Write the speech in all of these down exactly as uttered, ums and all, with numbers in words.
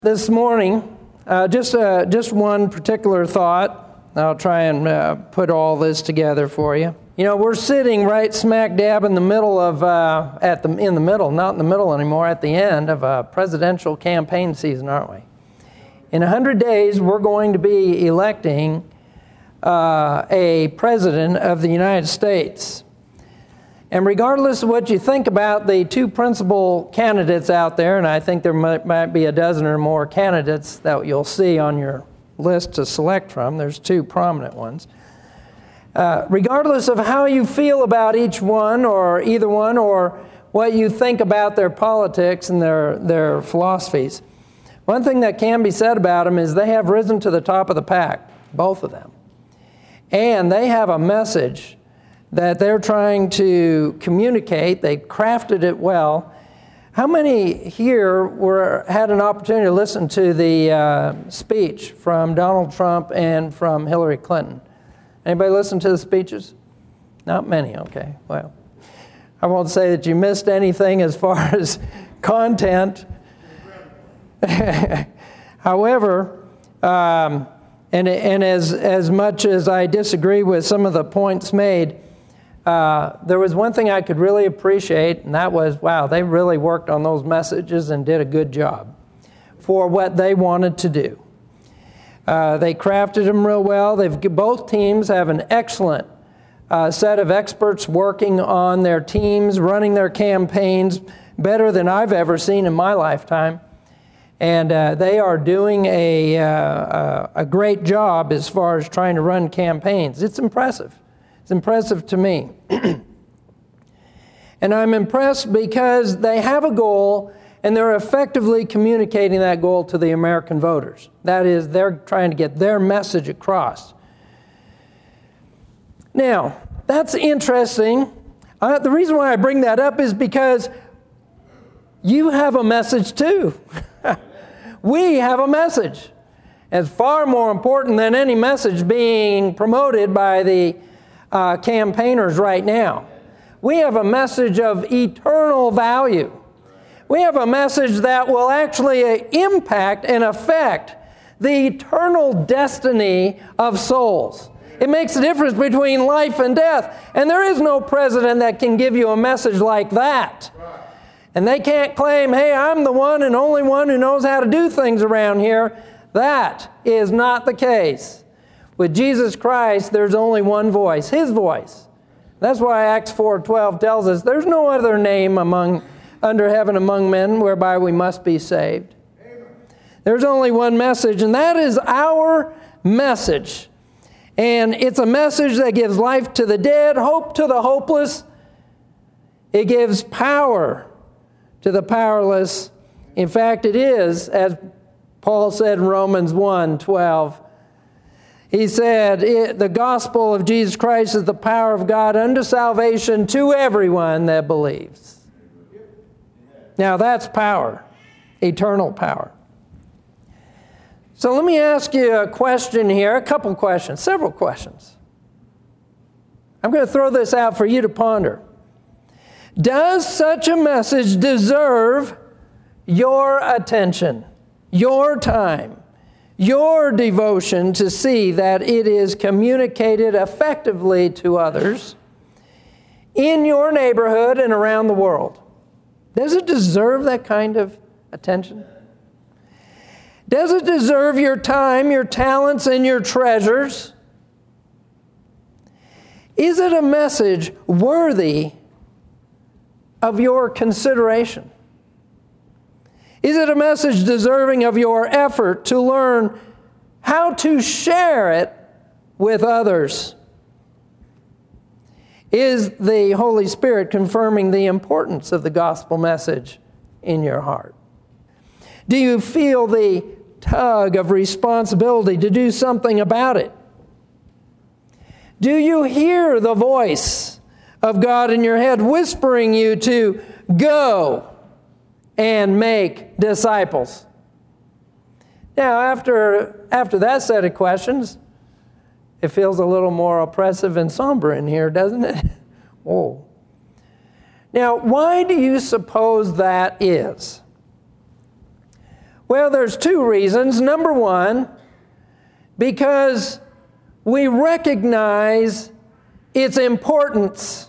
This morning, uh, just uh, just one particular thought. I'll try and uh, put all this together for you. You know, we're sitting right smack dab in the middle of uh, at the in the middle, not in the middle anymore, at the end of a presidential campaign season, aren't we? In a hundred days, we're going to be electing uh, a president of the United States. And regardless of what you think about the two principal candidates out there, and I think there might, might be a dozen or more candidates that you'll see on your list to select from, there's two prominent ones. Uh, regardless of how you feel about each one or either one or what you think about their politics and their, their philosophies, one thing that can be said about them is they have risen to the top of the pack, both of them. And they have a message that they're trying to communicate. They crafted it well. How many here were had an opportunity to listen to the uh, speech from Donald Trump and from Hillary Clinton? Anybody listen to the speeches? Not many, okay. Well, I won't say that you missed anything as far as content. However, um, and, and as, as much as I disagree with some of the points made, Uh, there was one thing I could really appreciate, and that was, wow, they really worked on those messages and did a good job for what they wanted to do. Uh, they crafted them real well. They've, both teams have an excellent uh, set of experts working on their teams, running their campaigns better than I've ever seen in my lifetime. And uh, they are doing a, uh, a great job as far as trying to run campaigns. It's impressive. It's impressive to me. And I'm impressed because they have a goal and they're effectively communicating that goal to the American voters. That is, they're trying to get their message across. Now, that's interesting. Uh, the reason why I bring that up is because you have a message too. We have a message. It's far more important than any message being promoted by the Uh, campaigners right now. We have a message of eternal value. We have a message that will actually uh, impact and affect the eternal destiny of souls. It makes a difference between life and death. And there is no president that can give you a message like that. And they can't claim, hey, I'm the one and only one who knows how to do things around here. That is not the case. With Jesus Christ, there's only one voice, His voice. That's why Acts four twelve tells us there's no other name among under heaven among men whereby we must be saved. Amen. There's only one message, and that is our message. And it's a message that gives life to the dead, hope to the hopeless. It gives power to the powerless. In fact, it is, as Paul said in Romans one twelve, he said, the gospel of Jesus Christ is the power of God unto salvation to everyone that believes. Now that's power, eternal power. So let me ask you a question here, a couple questions, several questions. I'm going to throw this out for you to ponder. Does such a message deserve your attention, your time, your devotion to see that it is communicated effectively to others in your neighborhood and around the world? Does it deserve that kind of attention? Does it deserve your time, your talents, and your treasures? Is it a message worthy of your consideration? Is it a message deserving of your effort to learn how to share it with others? Is the Holy Spirit confirming the importance of the gospel message in your heart? Do you feel the tug of responsibility to do something about it? Do you hear the voice of God in your head whispering you to go and make disciples? Now, after, after that set of questions, it feels a little more oppressive and somber in here, doesn't it? Whoa. Now, why do you suppose that is? Well, there's two reasons. Number one, because we recognize its importance.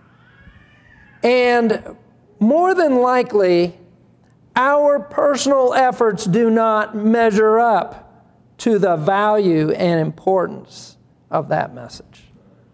And more than likely, our personal efforts do not measure up to the value and importance of that message.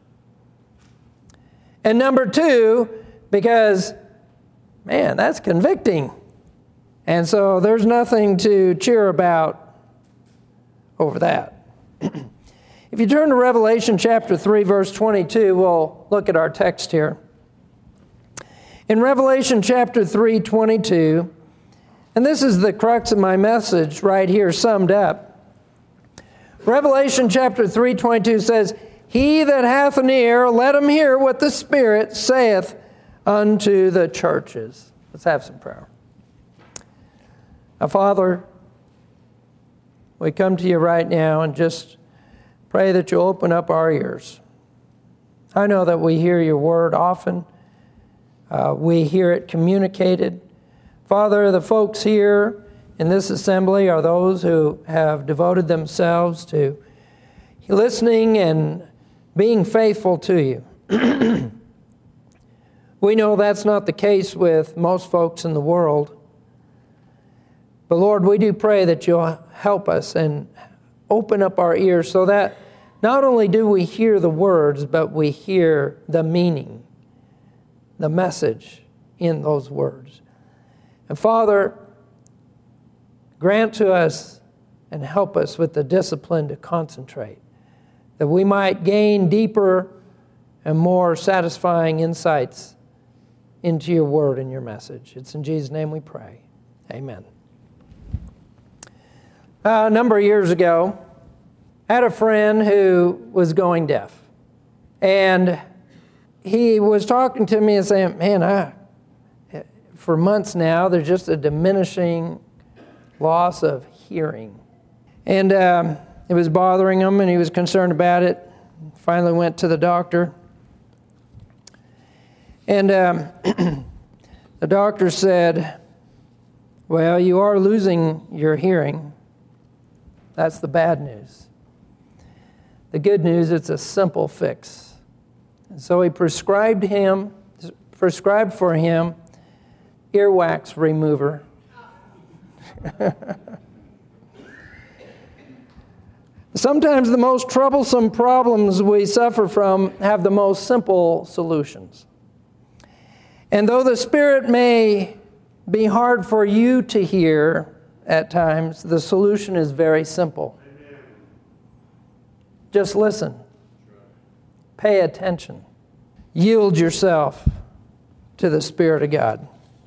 And number two, because, man, that's convicting. And so there's nothing to cheer about over that. If you turn to Revelation chapter three, verse twenty-two, we'll look at our text here. In Revelation chapter three, twenty-two, and this is the crux of my message right here summed up. Revelation chapter three, twenty-two says, "He that hath an ear, let him hear what the Spirit saith unto the churches." Let's have some prayer. Now, Father, we come to you right now and just pray that you'll open up our ears. I know that we hear your word often. Uh, we hear it communicated. Father, the folks here in this assembly are those who have devoted themselves to listening and being faithful to you. We know that's not the case with most folks in the world. But Lord, we do pray that you'll help us and open up our ears so that not only do we hear the words, but we hear the meaning, the message in those words. And Father, grant to us and help us with the discipline to concentrate, that we might gain deeper and more satisfying insights into your word and your message. It's in Jesus' name we pray. Amen. Uh, a number of years ago, I had a friend who was going deaf. And he was talking to me and saying, man, I, for months now, there's just a diminishing loss of hearing. And um, it was bothering him, and he was concerned about it. Finally went to the doctor. And um, the doctor said, well, you are losing your hearing. That's the bad news. The good news, it's a simple fix. And so he prescribed him, prescribed for him earwax remover. Sometimes the most troublesome problems we suffer from have the most simple solutions. And though the Spirit may be hard for you to hear at times, the solution is very simple. Amen. Just listen. Pay attention. Yield yourself to the Spirit of God.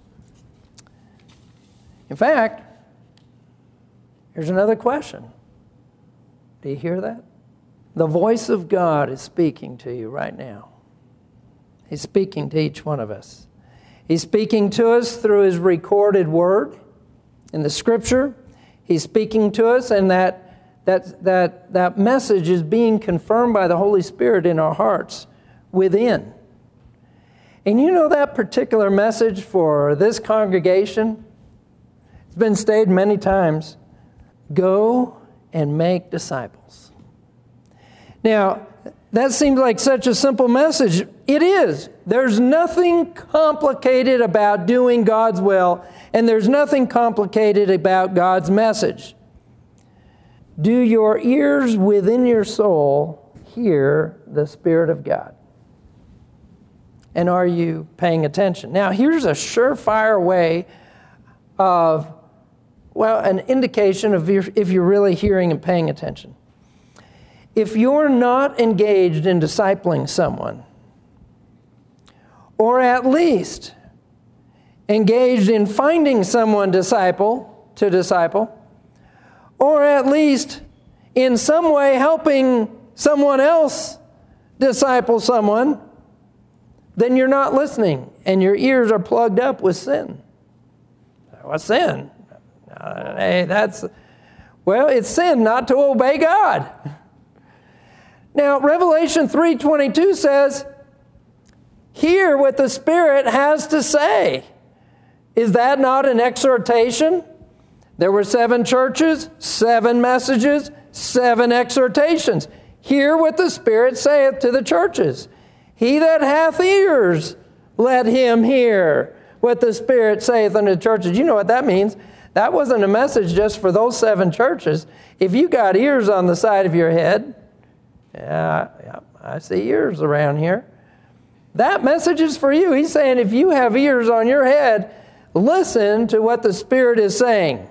In fact, here's another question. Do you hear that? The voice of God is speaking to you right now. He's speaking to each one of us. He's speaking to us through His recorded word in the Scripture. He's speaking to us, and that, that, that, that message is being confirmed by the Holy Spirit in our hearts within. And you know that particular message for this congregation? It's been stated many times. Go and make disciples. Now, that seems like such a simple message. It is. There's nothing complicated about doing God's will, and there's nothing complicated about God's message. Do your ears within your soul hear the Spirit of God? And are you paying attention? Now, here's a surefire way of, well, an indication of if you're really hearing and paying attention. If you're not engaged in discipling someone, or at least engaged in finding someone disciple to disciple, or at least in some way helping someone else disciple someone, then you're not listening, and your ears are plugged up with sin. What's sin? Uh, hey, that's, well, it's sin not to obey God. Now, Revelation three twenty-two says, hear what the Spirit has to say. Is that not an exhortation? There were seven churches, seven messages, seven exhortations. Hear what the Spirit saith to the churches. He that hath ears, let him hear what the Spirit saith unto the churches. You know what that means? That wasn't a message just for those seven churches. If you got ears on the side of your head, yeah, yeah, I see ears around here. That message is for you. He's saying if you have ears on your head, listen to what the Spirit is saying.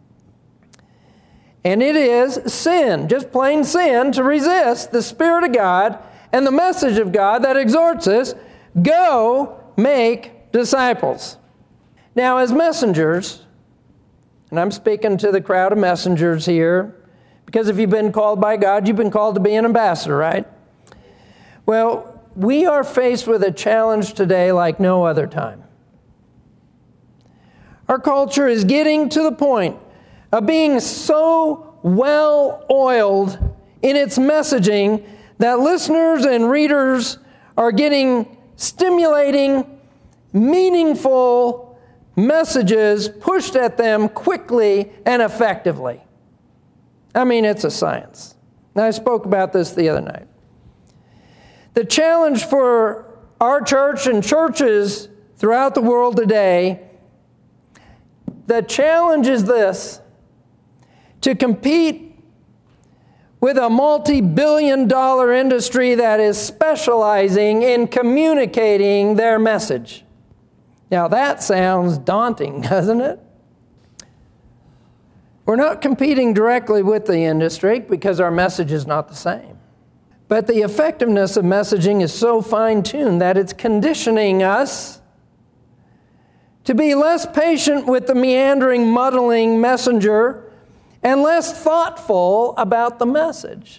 And it is sin, just plain sin, to resist the Spirit of God and the message of God that exhorts us, go make disciples. Now, as messengers, and I'm speaking to the crowd of messengers here, because if you've been called by God, you've been called to be an ambassador, right? Well, we are faced with a challenge today like no other time. Our culture is getting to the point of being so well-oiled in its messaging that listeners and readers are getting stimulating, meaningful messages pushed at them quickly and effectively. I mean, it's a science. And I spoke about this the other night. The challenge for our church and churches throughout the world today, the challenge is this: to compete with a multi-billion dollar industry that is specializing in communicating their message. Now that sounds daunting, doesn't it? We're not competing directly with the industry because our message is not the same. But the effectiveness of messaging is so fine-tuned that it's conditioning us to be less patient with the meandering, muddling messenger and less thoughtful about the message.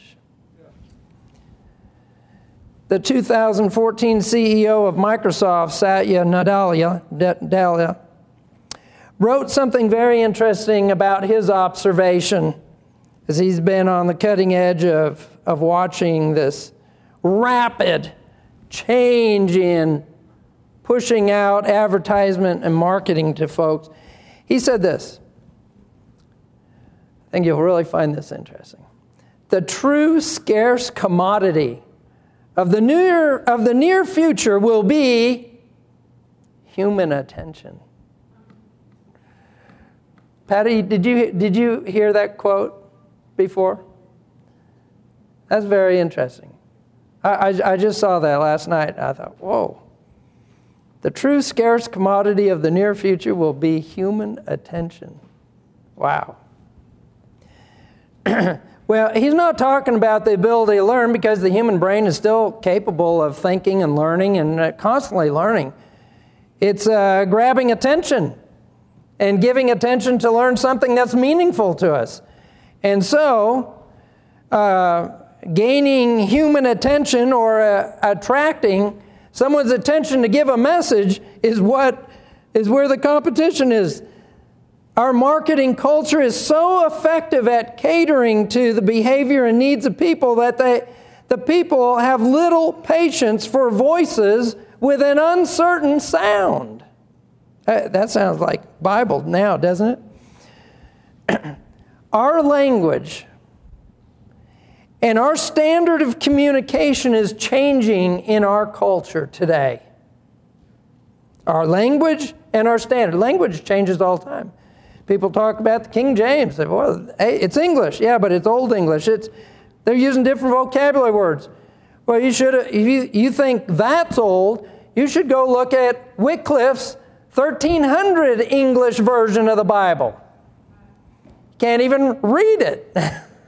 The two thousand fourteen C E O of Microsoft, Satya Nadella, Nadella, wrote something very interesting about his observation, as he's been on the cutting edge of, of watching this rapid change in pushing out advertisement and marketing to folks. He said this. I think you'll really find this interesting. The true scarce commodity of the near, of the near future will be human attention. Patty, did you, did you hear that quote before? That's very interesting. I, I, I just saw that last night. I thought, whoa. The true scarce commodity of the near future will be human attention. Wow. Well, he's not talking about the ability to learn, because the human brain is still capable of thinking and learning and uh, constantly learning. It's uh, grabbing attention and giving attention to learn something that's meaningful to us. And so, uh, gaining human attention or uh, attracting someone's attention to give a message is what is where the competition is. Our marketing culture is so effective at catering to the behavior and needs of people that they, the people have little patience for voices with an uncertain sound. That sounds like Bible now, doesn't it? Our language and our standard of communication is changing in our culture today. Our language and our standard. Language changes all the time. People talk about the King James. Well, hey, it's English. Yeah, but it's Old English. It's, they're using different vocabulary words. Well, you should, if you, you think that's old, you should go look at Wycliffe's thirteen hundred English version of the Bible. Can't even read it.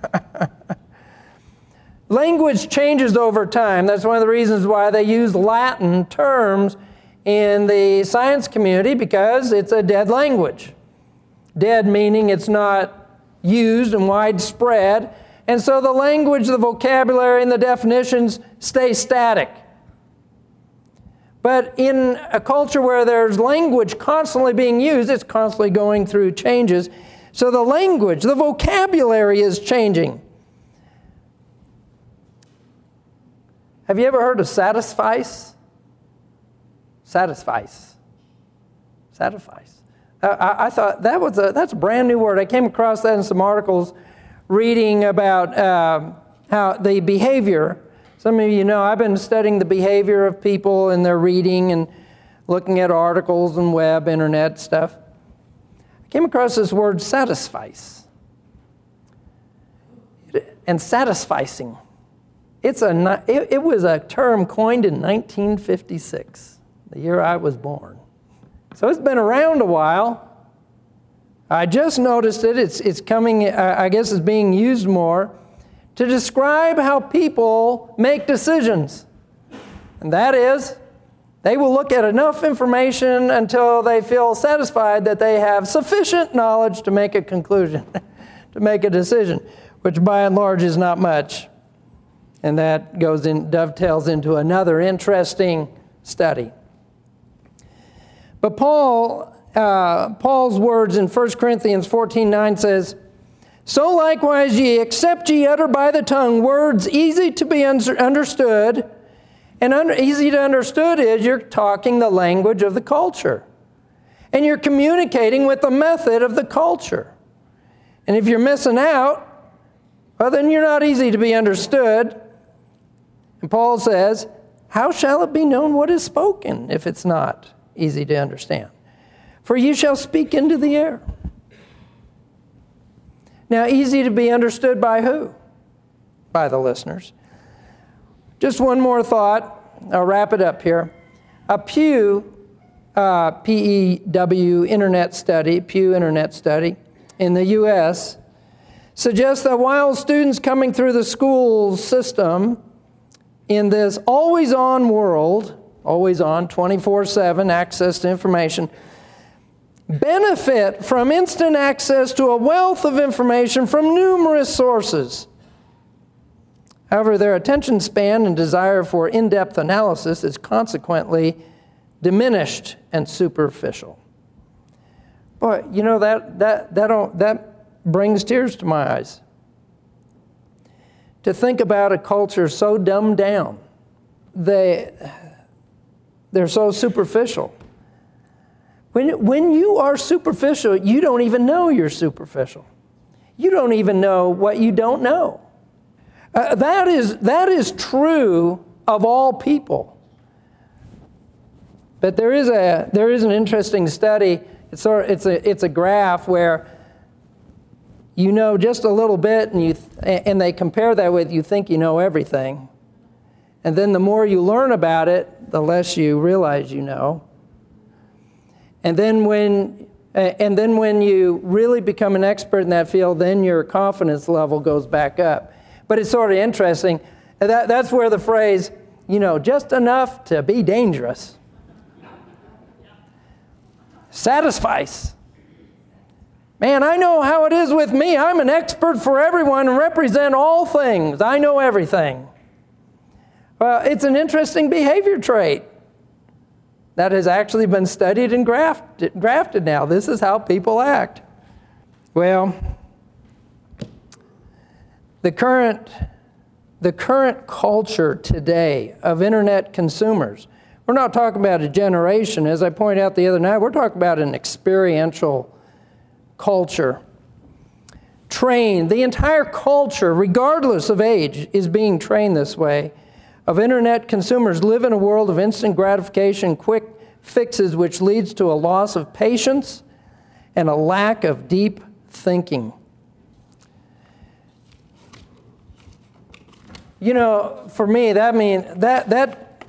Language changes over time. That's one of the reasons why they use Latin terms in the science community, because it's a dead language. Dead meaning it's not used and widespread. And so the language, the vocabulary, and the definitions stay static. But in a culture where there's language constantly being used, it's constantly going through changes. So the language, the vocabulary is changing. Have you ever heard of satisfice? Satisfice. Satisfice. I, I thought that was a, that's a brand new word. I came across that in some articles reading about uh, how the behavior. Some of you know I've been studying the behavior of people and their reading and looking at articles and web, internet stuff. I came across this word satisfice. And satisficing. It's a, it, it was a term coined in nineteen fifty-six, the year I was born. So it's been around a while. I just noticed it. It's, it's coming, uh, I guess it's being used more to describe how people make decisions. And that is, they will look at enough information until they feel satisfied that they have sufficient knowledge to make a conclusion, to make a decision, which by and large is not much. And that goes in, dovetails into another interesting study. But Paul, uh, Paul's words in First Corinthians fourteen nine says, "So likewise ye, except ye utter by the tongue words easy to be un- understood," and under, easy to understood is you're talking the language of the culture. And you're communicating with the method of the culture. And if you're missing out, well, then you're not easy to be understood. And Paul says, how shall it be known what is spoken if it's not easy to understand? For you shall speak into the air. Now, easy to be understood by who? By the listeners. Just one more thought. I'll wrap it up here. A Pew, uh, P E W Internet study, Pew Internet study in the U S suggests that while students coming through the school system in this always-on world, always on, twenty-four seven access to information, benefit from instant access to a wealth of information from numerous sources. However, their attention span and desire for in-depth analysis is consequently diminished and superficial. Boy, you know, that, that, that, don't, that brings tears to my eyes. To think about a culture so dumbed down, they, they're so superficial. When, when you are superficial, you don't even know you're superficial. You don't even know what you don't know. Uh, that is, that is true of all people. But there is a there is an interesting study. It's sort of, it's a it's a graph where you know just a little bit, and you th- and they compare that with you think you know everything, and then the more you learn about it, the less you realize you know. And then when and then when you really become an expert in that field, then your confidence level goes back up. But it's sort of interesting. That, that's where the phrase, you know, just enough to be dangerous, satisfies. Man, I know how it is with me. I'm an expert for everyone and represent all things. I know everything. Well, it's an interesting behavior trait that has actually been studied and grafted, grafted now. This is how people act. Well, the current, the current culture today of internet consumers, we're not talking about a generation. As I pointed out the other night, we're talking about an experiential culture. Trained, the entire culture, regardless of age, is being trained this way. Of internet consumers live in a world of instant gratification, quick fixes, which leads to a loss of patience and a lack of deep thinking. You know, for me, that means that that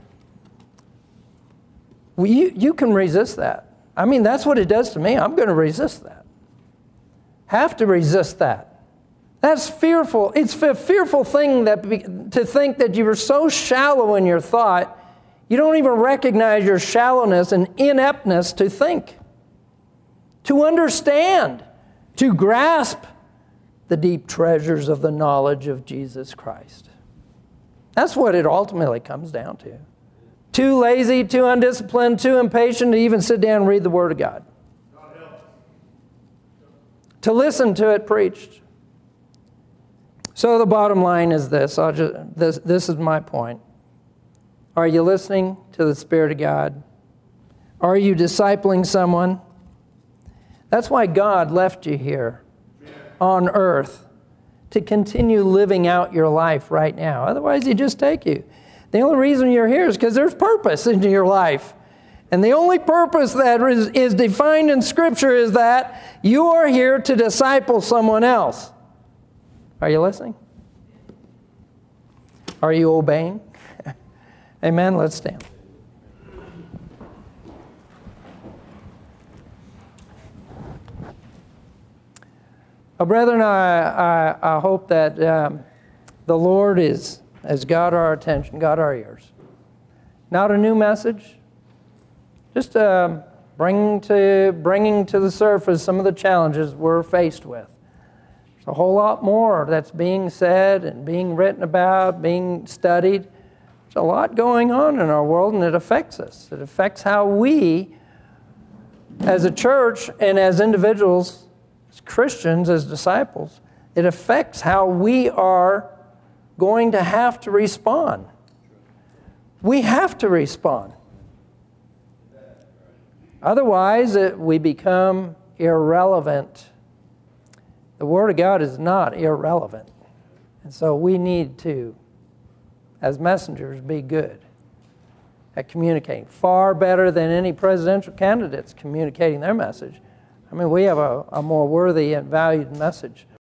well, you you can resist that. I mean, that's what it does to me. I'm going to resist that. Have to resist that. That's fearful. It's a fearful thing that be, to think that you were so shallow in your thought, you don't even recognize your shallowness and ineptness to think, to understand, to grasp the deep treasures of the knowledge of Jesus Christ. That's what it ultimately comes down to. Too lazy, too undisciplined, too impatient to even sit down and read the Word of God. To listen to it preached. So the bottom line is this. I'll just, this, this is my point. Are you listening to the Spirit of God? Are you discipling someone? That's why God left you here on earth, to continue living out your life right now. Otherwise, He'd just take you. The only reason you're here is because there's purpose in your life. And the only purpose that is, is defined in Scripture is that you are here to disciple someone else. Are you listening? Are you obeying? Amen. Let's stand. Well, brethren, I, I, I hope that um, the Lord is, has got our attention, got our ears. Not a new message, just uh, bring to, bringing to the surface some of the challenges we're faced with. There's a whole lot more that's being said and being written about, being studied. There's a lot going on in our world, and it affects us. It affects how we, as a church and as individuals, as Christians, as disciples, it affects how we are going to have to respond. We have to respond. Otherwise, it, we become irrelevant. The Word of God is not irrelevant. And so we need to, as messengers, be good at communicating. Far better than any presidential candidates communicating their message. I mean, we have a, a more worthy and valued message.